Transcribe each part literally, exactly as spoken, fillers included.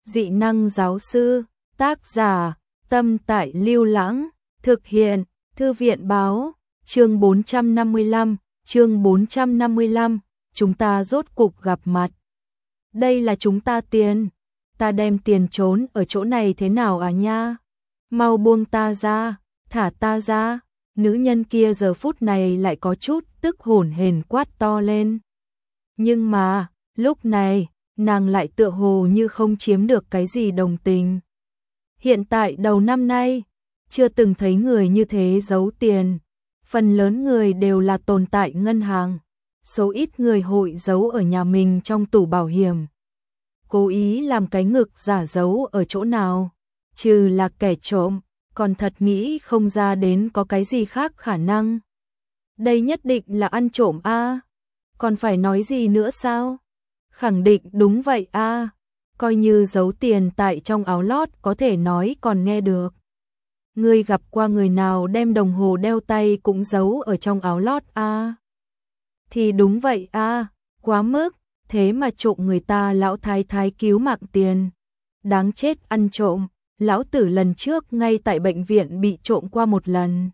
Dị năng giáo sư, tác giả, Tâm Tại Lưu Lãng, thực hiện, Thư viện báo, chương bốn trăm năm mươi lăm, chương bốn trăm năm mươi lăm, chúng ta rốt cục gặp mặt. Đây là chúng ta tiền, ta đem tiền trốn ở chỗ này thế nào à nha? Mau buông ta ra, thả ta ra. Nữ nhân kia giờ phút này lại có chút tức hổn hển quát to lên. Nhưng mà, lúc này, nàng lại tựa hồ như không chiếm được cái gì đồng tình. Hiện tại đầu năm nay, chưa từng thấy người như thế giấu tiền. Phần lớn người đều là tồn tại ngân hàng. Số ít người hội giấu ở nhà mình trong tủ bảo hiểm. Cố ý làm cái ngực giả giấu ở chỗ nào. Trừ là kẻ trộm, còn thật nghĩ không ra đến có cái gì khác khả năng. Đây nhất định là ăn trộm a. Còn phải nói gì nữa sao? Khẳng định đúng vậy a. Coi như giấu tiền tại trong áo lót có thể nói còn nghe được. Ngươi gặp qua người nào đem đồng hồ đeo tay cũng giấu ở trong áo lót a? Thì đúng vậy a, quá mức, thế mà trộm người ta lão thái thái cứu mạng tiền. Đáng chết ăn trộm, lão tử lần trước ngay tại bệnh viện bị trộm qua một lần.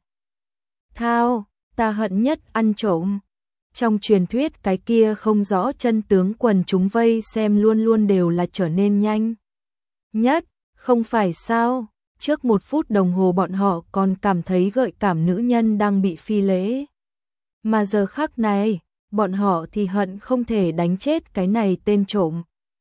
Thao, ta hận nhất ăn trộm. Trong truyền thuyết cái kia không rõ chân tướng quần chúng vây xem luôn luôn đều là trở nên nhanh nhất, không phải sao? Trước một phút đồng hồ bọn họ còn cảm thấy gợi cảm nữ nhân đang bị phi lễ. Mà giờ khắc này, bọn họ thì hận không thể đánh chết cái này tên trộm.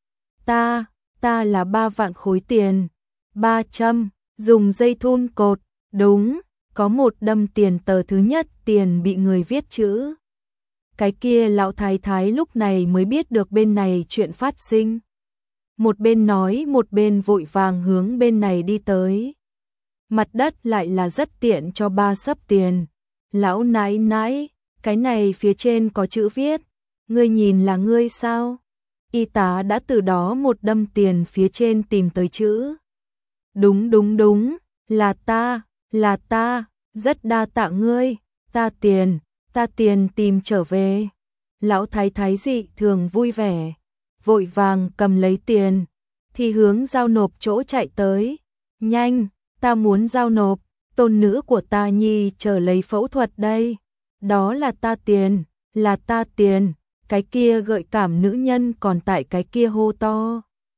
Ta, ta là ba vạn khối tiền, ba trăm, dùng dây thun cột, đúng, có một đâm tiền tờ thứ nhất tiền bị người viết chữ. Cái kia lão thái thái lúc này mới biết được bên này chuyện phát sinh. Một bên nói một bên vội vàng hướng bên này đi tới. Mặt đất lại là rất tiện cho ba sấp tiền. Lão nãi nãi, cái này phía trên có chữ viết. Ngươi nhìn là ngươi sao? Y tá đã từ đó một đâm tiền phía trên tìm tới chữ. Đúng đúng đúng, là ta, là ta, rất đa tạ ngươi, ta tiền. Ta tiền tìm trở về. Lão thái thái dị thường vui vẻ, vội vàng cầm lấy tiền, thì hướng giao nộp chỗ chạy tới. Nhanh, ta muốn giao nộp, tôn nữ của ta nhi chờ lấy phẫu thuật đây. Đó là ta tiền, là ta tiền, cái kia gợi cảm nữ nhân còn tại cái kia hô to.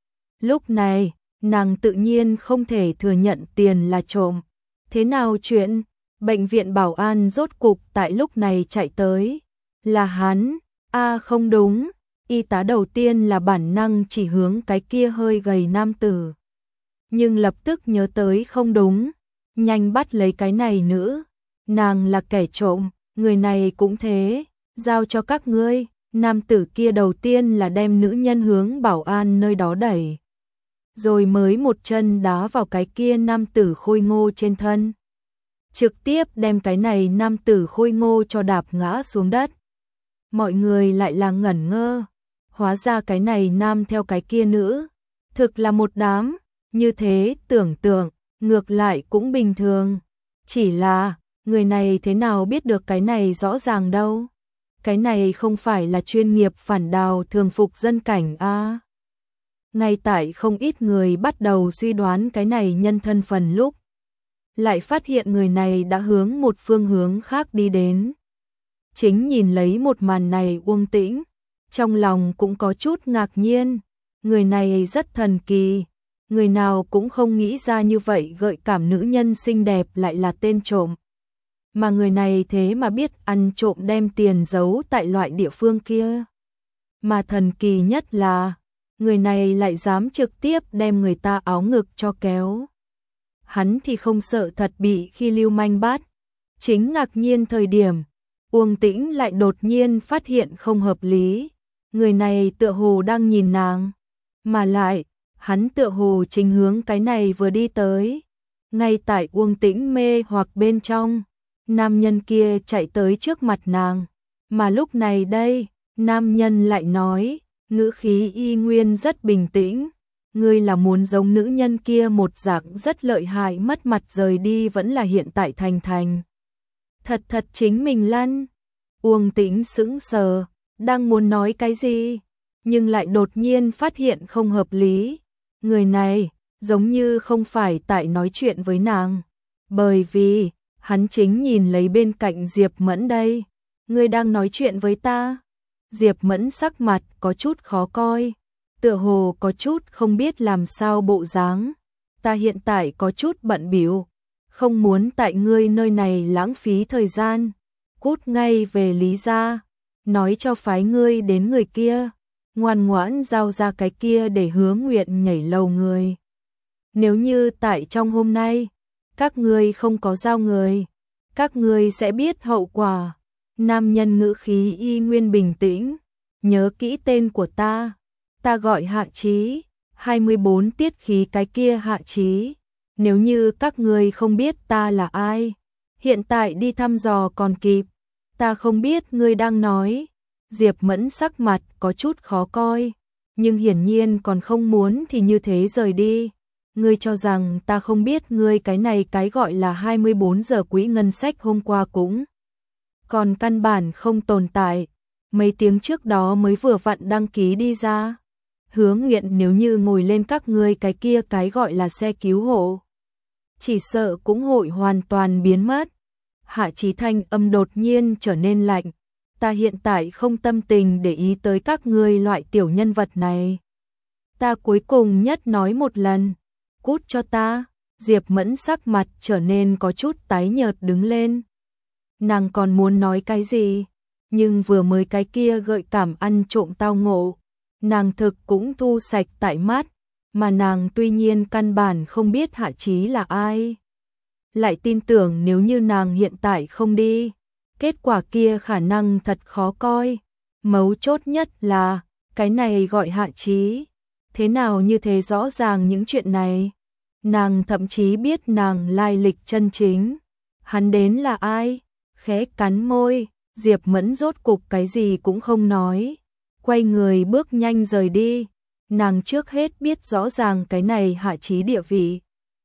Lúc này, nàng tự nhiên không thể thừa nhận tiền là trộm. Thế nào chuyện? Bệnh viện bảo an rốt cục tại lúc này chạy tới. Là hắn, a à, không đúng, y tá đầu tiên là bản năng chỉ hướng cái kia hơi gầy nam tử. Nhưng lập tức nhớ tới không đúng, nhanh bắt lấy cái này nữ. Nàng là kẻ trộm, người này cũng thế, giao cho các ngươi. Nam tử kia đầu tiên là đem nữ nhân hướng bảo an nơi đó đẩy. Rồi mới một chân đá vào cái kia nam tử khôi ngô trên thân. Trực tiếp đem cái này nam tử khôi ngô cho đạp ngã xuống đất. Mọi người lại là ngẩn ngơ, hóa ra cái này nam theo cái kia nữ, thực là một đám, như thế tưởng tượng, ngược lại cũng bình thường. Chỉ là, người này thế nào biết được cái này rõ ràng đâu. Cái này không phải là chuyên nghiệp phản đào thường phục dân cảnh a. À. Ngay tại không ít người bắt đầu suy đoán cái này nhân thân phần lúc, lại phát hiện người này đã hướng một phương hướng khác đi đến. Chính nhìn lấy một màn này Uông Tĩnh, trong lòng cũng có chút ngạc nhiên, người này rất thần kỳ, người nào cũng không nghĩ ra như vậy gợi cảm nữ nhân xinh đẹp lại là tên trộm. Mà người này thế mà biết ăn trộm đem tiền giấu tại loại địa phương kia. Mà thần kỳ nhất là, người này lại dám trực tiếp đem người ta áo ngực cho kéo. Hắn thì không sợ thật bị khi lưu manh bắt. Chính ngạc nhiên thời điểm, Uông Tĩnh lại đột nhiên phát hiện không hợp lý. Người này tựa hồ đang nhìn nàng. Mà lại, hắn tựa hồ chính hướng cái này vừa đi tới. Ngay tại Uông Tĩnh mê hoặc bên trong, nam nhân kia chạy tới trước mặt nàng. Mà lúc này đây, nam nhân lại nói, ngữ khí y nguyên rất bình tĩnh. Ngươi là muốn giống nữ nhân kia một dạng rất lợi hại mất mặt rời đi vẫn là hiện tại thành thành. Thật thật chính mình lăn. Uông Tĩnh sững sờ, đang muốn nói cái gì, nhưng lại đột nhiên phát hiện không hợp lý. Người này, giống như không phải tại nói chuyện với nàng. Bởi vì, hắn chính nhìn lấy bên cạnh Diệp Mẫn đây. Ngươi đang nói chuyện với ta? Diệp Mẫn sắc mặt có chút khó coi. Tựa hồ có chút không biết làm sao bộ dáng. Ta hiện tại có chút bận bịu, không muốn tại ngươi nơi này lãng phí thời gian. Cút ngay về Lý gia, nói cho phái ngươi đến người kia, ngoan ngoãn giao ra cái kia để Hứa Nguyện nhảy lầu người. Nếu như tại trong hôm nay, các ngươi không có giao người, các ngươi sẽ biết hậu quả. Nam nhân ngữ khí y nguyên bình tĩnh, nhớ kỹ tên của ta, ta gọi Hạ Chí, hai mươi bốn tiết khí cái kia Hạ Chí. Nếu như các ngươi không biết ta là ai, hiện tại đi thăm dò còn kịp. Ta không biết ngươi đang nói. Diệp Mẫn sắc mặt có chút khó coi, nhưng hiển nhiên còn không muốn thì như thế rời đi. Ngươi cho rằng ta không biết ngươi cái này cái gọi là hai mươi bốn giờ quỹ ngân sách hôm qua cũng còn căn bản không tồn tại, mấy tiếng trước đó mới vừa vặn đăng ký đi ra. Hứa Nguyện nếu như ngồi lên các ngươi cái kia cái gọi là xe cứu hộ, chỉ sợ cũng hội hoàn toàn biến mất. Hạ Chí thanh âm đột nhiên trở nên lạnh. Ta hiện tại không tâm tình để ý tới các ngươi loại tiểu nhân vật này. Ta cuối cùng nhất nói một lần. Cút cho ta. Diệp Mẫn sắc mặt trở nên có chút tái nhợt đứng lên. Nàng còn muốn nói cái gì, nhưng vừa mới cái kia gợi cảm ăn trộm tao ngộ, nàng thực cũng thu sạch tại mắt, mà nàng tuy nhiên căn bản không biết Hạ Chí là ai. Lại tin tưởng nếu như nàng hiện tại không đi, kết quả kia khả năng thật khó coi. Mấu chốt nhất là, cái này gọi Hạ Chí, thế nào như thế rõ ràng những chuyện này. Nàng thậm chí biết nàng lai lịch chân chính. Hắn đến là ai? Khẽ cắn môi, Diệp Mẫn rốt cục cái gì cũng không nói. Quay người bước nhanh rời đi. Nàng trước hết biết rõ ràng cái này Hạ Chí địa vị.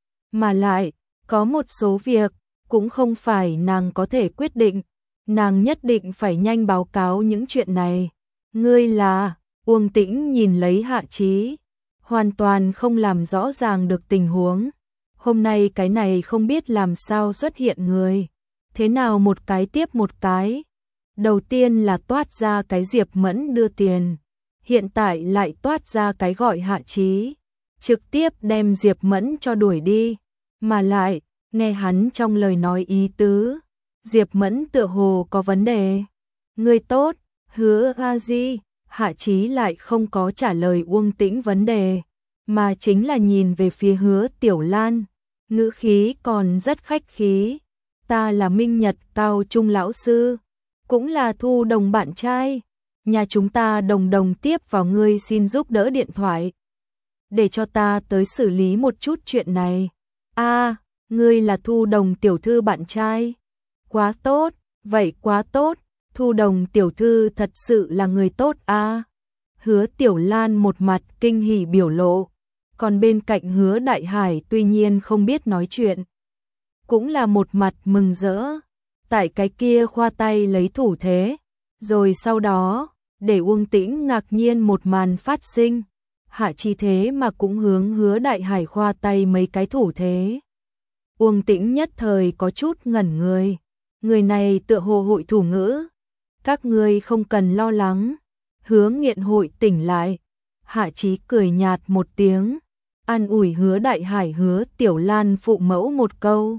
Mà lại, có một số việc, cũng không phải nàng có thể quyết định. Nàng nhất định phải nhanh báo cáo những chuyện này. Ngươi là, Uông Tĩnh nhìn lấy Hạ Chí, hoàn toàn không làm rõ ràng được tình huống. Hôm nay cái này không biết làm sao xuất hiện người. Thế nào một cái tiếp một cái. Đầu tiên là toát ra cái Diệp Mẫn đưa tiền. Hiện tại lại toát ra cái gọi Hạ Chí. Trực tiếp đem Diệp Mẫn cho đuổi đi. Mà lại, nghe hắn trong lời nói ý tứ, Diệp Mẫn tựa hồ có vấn đề. Người tốt, Hứa A Di. Hạ Chí lại không có trả lời Uông Tĩnh vấn đề, mà chính là nhìn về phía Hứa Tiểu Lan, ngữ khí còn rất khách khí. Ta là Minh Nhật cao trung lão sư, cũng là Thu Đồng bạn trai. Nhà chúng ta đồng đồng tiếp vào ngươi xin giúp đỡ điện thoại, để cho ta tới xử lý một chút chuyện này. A, à, ngươi là Thu Đồng tiểu thư bạn trai. Quá tốt, vậy quá tốt. Thu Đồng tiểu thư thật sự là người tốt a. À. Hứa Tiểu Lan một mặt kinh hỉ biểu lộ, còn bên cạnh Hứa Đại Hải tuy nhiên không biết nói chuyện, cũng là một mặt mừng rỡ. Tại cái kia khoa tay lấy thủ thế, rồi sau đó, để Uông Tĩnh ngạc nhiên một màn phát sinh. Hạ Chí thế mà cũng hướng Hứa Đại Hải khoa tay mấy cái thủ thế. Uông Tĩnh nhất thời có chút ngẩn người. Người này tựa hồ hội thủ ngữ. Các ngươi không cần lo lắng. Hứa Nghiện hội tỉnh lại. Hạ Chí cười nhạt một tiếng, an ủi Hứa Đại Hải Hứa Tiểu Lan phụ mẫu một câu.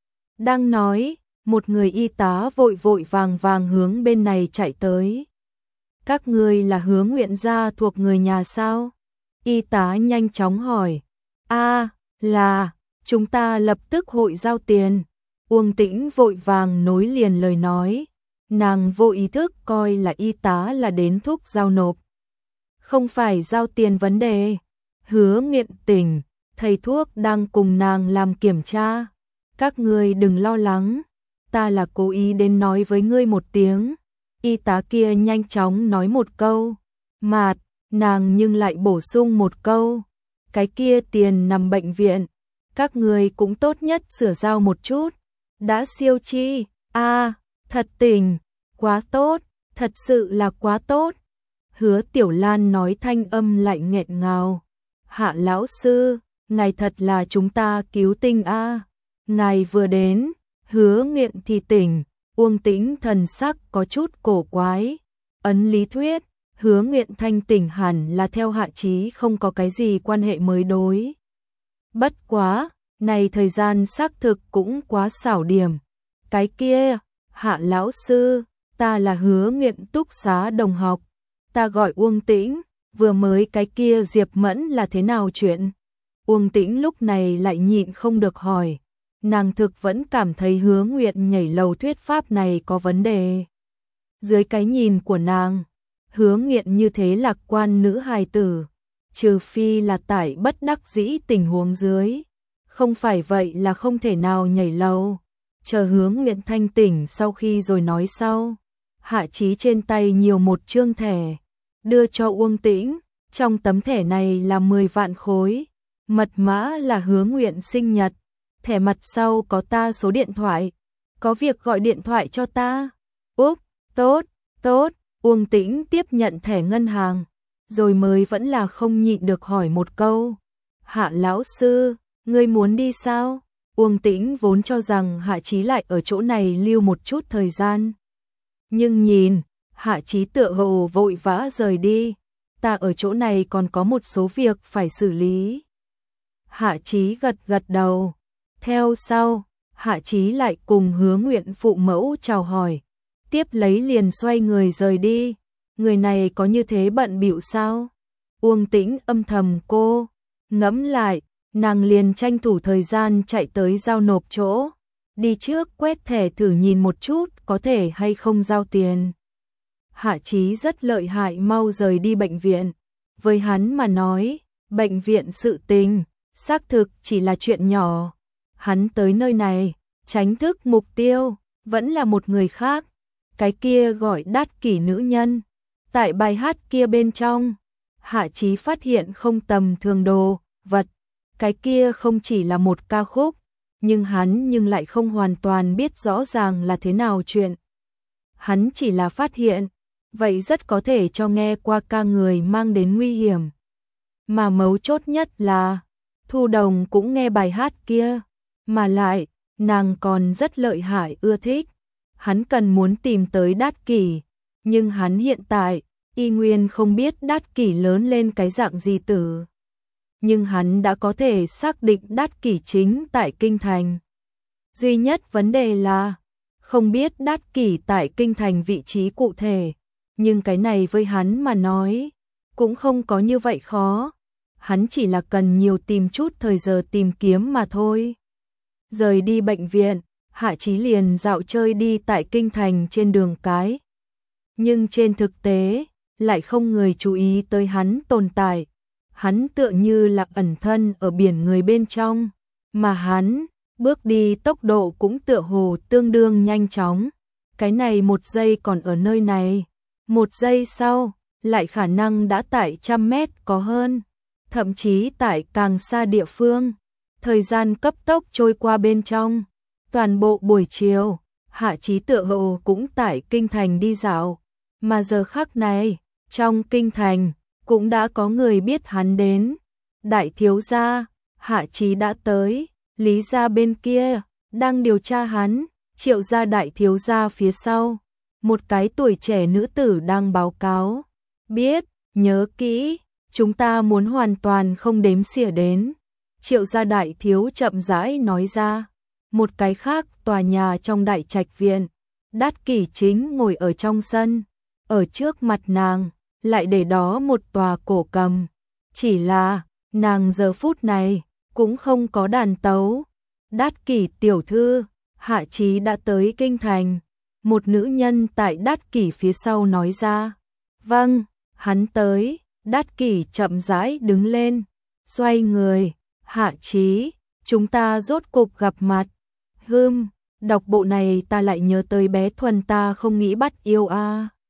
Đang nói, một người y tá vội vội vàng vàng hướng bên này chạy tới. Các ngươi là Hứa Nguyện gia thuộc người nhà sao? Y tá nhanh chóng hỏi. A, là, chúng ta lập tức hội giao tiền. Uông Tĩnh vội vàng nối liền lời nói. Nàng vô ý thức coi là y tá là đến thúc giao nộp. Không phải giao tiền vấn đề. Hứa Nghiện tỉnh, thầy thuốc đang cùng nàng làm kiểm tra. Các ngươi đừng lo lắng, ta là cố ý đến nói với ngươi một tiếng. Y tá kia nhanh chóng nói một câu. Mạt, nàng nhưng lại bổ sung một câu. Cái kia tiền nằm bệnh viện, các ngươi cũng tốt nhất sửa giao một chút. Đã siêu chi, a à, thật tình, quá tốt, thật sự là quá tốt. Hứa Tiểu Lan nói thanh âm lại nghẹn ngào. Hạ lão sư, ngài thật là chúng ta cứu tinh a. Ngài vừa đến, Hứa Nguyện thì tỉnh, Uông Tĩnh thần sắc có chút cổ quái. Ấn lý thuyết, Hứa Nguyện thanh tỉnh hẳn là theo Hạ Chí không có cái gì quan hệ mới đối. Bất quá, này thời gian xác thực cũng quá xảo điểm. Cái kia, Hạ lão sư, ta là Hứa Nguyện túc xá đồng học, ta gọi Uông Tĩnh, vừa mới cái kia Diệp Mẫn là thế nào chuyện? Uông Tĩnh lúc này lại nhịn không được hỏi, nàng thực vẫn cảm thấy Hứa Nguyện nhảy lầu thuyết pháp này có vấn đề. Dưới cái nhìn của nàng, Hứa Nguyện như thế lạc quan nữ hài tử, trừ phi là tại bất đắc dĩ tình huống dưới, không phải vậy là không thể nào nhảy lầu. Chờ Hứa Nguyện thanh tỉnh sau khi rồi nói sau. Hạ Chí trên tay nhiều một chương thẻ, đưa cho Uông Tĩnh, trong tấm thẻ này là mười vạn khối, mật mã là Hứa Nguyện sinh nhật, thẻ mặt sau có ta số điện thoại, có việc gọi điện thoại cho ta. Úp, tốt, tốt, Uông Tĩnh tiếp nhận thẻ ngân hàng, rồi mới vẫn là không nhịn được hỏi một câu. Hạ lão sư, ngươi muốn đi sao? Uông Tĩnh vốn cho rằng Hạ Chí lại ở chỗ này lưu một chút thời gian. Nhưng nhìn, Hạ Chí tựa hồ vội vã rời đi, ta ở chỗ này còn có một số việc phải xử lý. Hạ Chí gật gật đầu, theo sau, Hạ Chí lại cùng Hứa Nguyện phụ mẫu chào hỏi, tiếp lấy liền xoay người rời đi. Người này có như thế bận bịu sao? Uông Tĩnh âm thầm cô, ngẫm lại, nàng liền tranh thủ thời gian chạy tới giao nộp chỗ, đi trước quét thẻ thử nhìn một chút có thể hay không giao tiền. Hạ Chí rất lợi hại mau rời đi bệnh viện, với hắn mà nói, bệnh viện sự tình, xác thực chỉ là chuyện nhỏ. Hắn tới nơi này, tránh thức mục tiêu, vẫn là một người khác, cái kia gọi Đát Kỷ nữ nhân. Tại bài hát kia bên trong, Hạ Chí phát hiện không tầm thường đồ, vật, cái kia không chỉ là một ca khúc, nhưng hắn nhưng lại không hoàn toàn biết rõ ràng là thế nào chuyện. Hắn chỉ là phát hiện, vậy rất có thể cho nghe qua ca người mang đến nguy hiểm. Mà mấu chốt nhất là, Thu Đồng cũng nghe bài hát kia, mà lại, nàng còn rất lợi hại ưa thích. Hắn cần muốn tìm tới Đát Kỷ, nhưng hắn hiện tại, y nguyên không biết Đát Kỷ lớn lên cái dạng gì tử. Nhưng hắn đã có thể xác định Đát Kỷ chính tại Kinh Thành. Duy nhất vấn đề là, không biết Đát Kỷ tại Kinh Thành vị trí cụ thể, nhưng cái này với hắn mà nói, cũng không có như vậy khó. Hắn chỉ là cần nhiều tìm chút thời giờ tìm kiếm mà thôi. Rời đi bệnh viện, Hạ Chí liền dạo chơi đi tại Kinh Thành trên đường cái. Nhưng trên thực tế, lại không người chú ý tới hắn tồn tại. Hắn tựa như là ẩn thân ở biển người bên trong, mà hắn, bước đi tốc độ cũng tựa hồ tương đương nhanh chóng. Cái này một giây còn ở nơi này, một giây sau, lại khả năng đã tại trăm mét có hơn, thậm chí tại càng xa địa phương. Thời gian cấp tốc trôi qua bên trong, toàn bộ buổi chiều, Hạ Chí tựa hồ cũng tại Kinh Thành đi dạo, mà giờ khắc này, trong Kinh Thành, cũng đã có người biết hắn đến. Đại thiếu gia, Hạ Chí đã tới, Lý gia bên kia, đang điều tra hắn, Triệu gia đại thiếu gia phía sau. Một cái tuổi trẻ nữ tử đang báo cáo. Biết, nhớ kỹ, chúng ta muốn hoàn toàn không đếm xỉa đến. Triệu gia đại thiếu chậm rãi nói ra. Một cái khác tòa nhà trong đại trạch viện, Đát Kỷ chính ngồi ở trong sân, ở trước mặt nàng, lại để đó một tòa cổ cầm. Chỉ là, nàng giờ phút này, cũng không có đàn tấu. Đát Kỷ tiểu thư, Hạ Chí đã tới Kinh Thành. Một nữ nhân tại Đát Kỷ phía sau nói ra. Vâng, hắn tới. Đát Kỷ chậm rãi đứng lên, xoay người. Hạ Chí, chúng ta rốt cục gặp mặt. Hừm, đọc bộ này ta lại nhớ tới bé Thuần ta không nghĩ bắt yêu a. À.